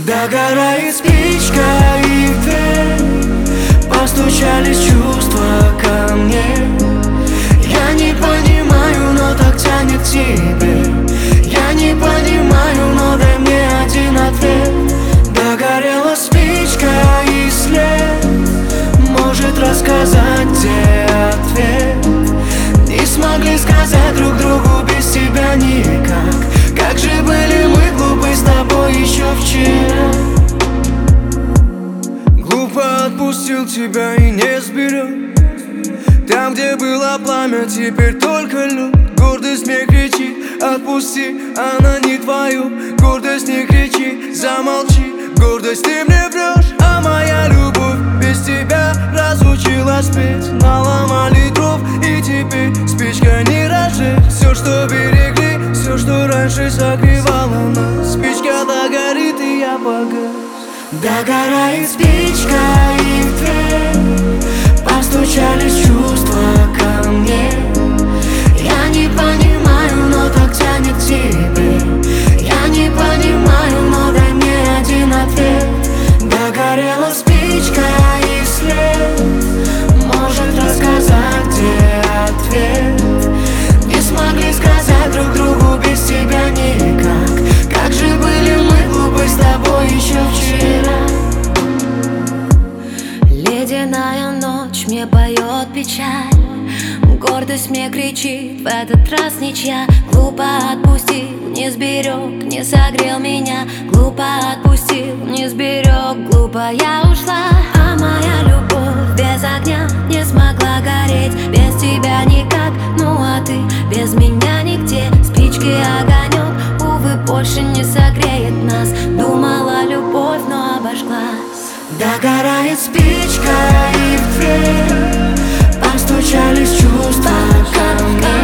Догорает спичка и в дверь постучались чувства ко мне. Я не понимаю, но так тянет к тебе. Я не понимаю, но дай мне один ответ. Догорела спичка и след может рассказать, где ответ. Не смогли сказать друг другу без тебя никак. Как же были мы глупы с тобой еще вчера. Глупо отпустил тебя и не сберег. Там, где было пламя, теперь только лед. Гордость мне кричит: отпусти, она не твою. Гордость не кричи, замолчи. Гордость, ты мне врешь, а моя любовь без тебя разучилась петь. Наломали дров, и теперь спичка не разжечь. Все, что берегли, все, что раньше согревало нас, спичка догорит, и я погас. Догорает спичка и в дверь постучались чувства ко мне. Я не понимаю, но так тянет к тебе. Я не понимаю, но дай мне один ответ. Догорела спичка и след может рассказать, где ответ. Не смогли сказать друг другу без тебя никак. Как же были мы глупы с тобой еще вчера. Ледяная ночь мне поет печаль. Гордость мне кричит: в этот раз ничья. Глупо отпустил, не сберег, не согрел меня. Глупо отпустил, не сберег, глупо я ушла. А моя любовь без огня не смогла гореть. Без тебя никак, ну а ты без меня нигде. Спички огонек, увы, больше не согреет нас. Думала любовь, но обожглась. Догорает спичка и в дверь постучались чувства ко мне.